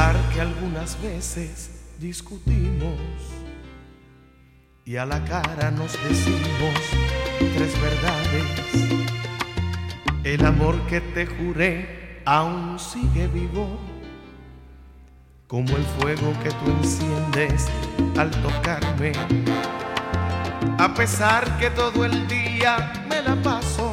pesar que algunas veces discutimos y a la cara nos decimos tres verdades, el amor que te juré aún sigue vivo, como el fuego que tú enciendes al tocarme. A pesar que todo el día me la paso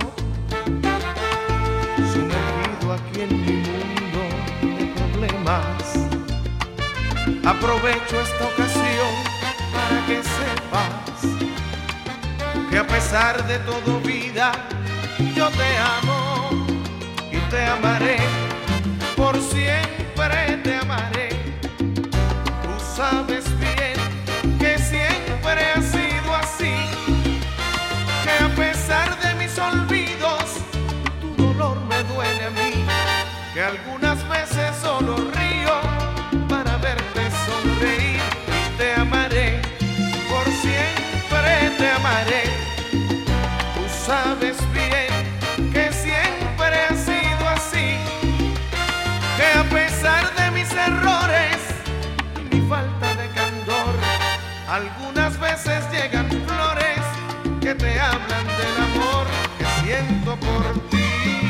sumergido aquí en mi mundo de problemas, aprovecho esta ocasión para que sepas que a pesar de todo, vida, yo te amo y te amaré, por siempre te amaré. Tú sabes bien que siempre ha sido así, que a pesar de mis olvidos, tu dolor me duele a mí, que algunas veces solo río para verte sonreír. Y te amaré, por siempre te amaré. Tú sabes bien que siempre ha sido así, que a pesar de mis errores y mi falta de candor, algunas veces llegan flores que te hablan del amor que siento por ti.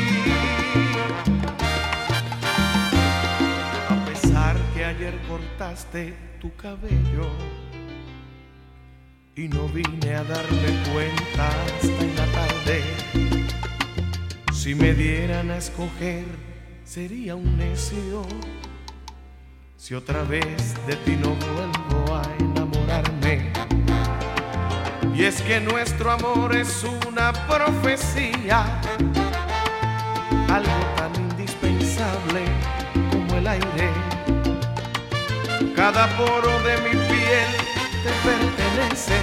A pesar que ayer cortaste tu cabello y no vine a darme cuenta hasta en la tarde, si me dieran a escoger sería un necio si otra vez de ti no vuelvo a enamorarme. Y es que nuestro amor es una profecía, algo tan indispensable como el aire. Cada poro de mi piel te pertenece,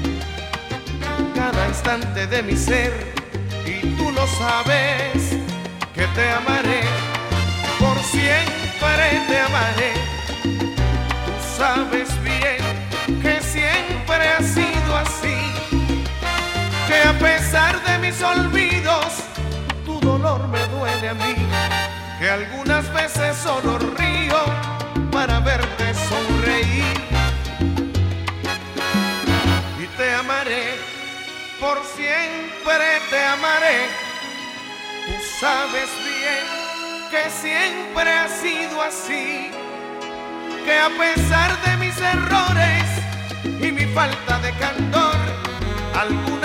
cada instante de mi ser, y tú lo sabes, que te amaré, por siempre te amaré. Tú sabes bien que siempre ha sido así, que a pesar de mis olvidos, tu dolor me duele a mí, que algunas veces solo río para verte sonreír. Y te amaré, por siempre te amaré. Tú sabes bien que siempre ha sido así, que a pesar de mis errores y mi falta de candor,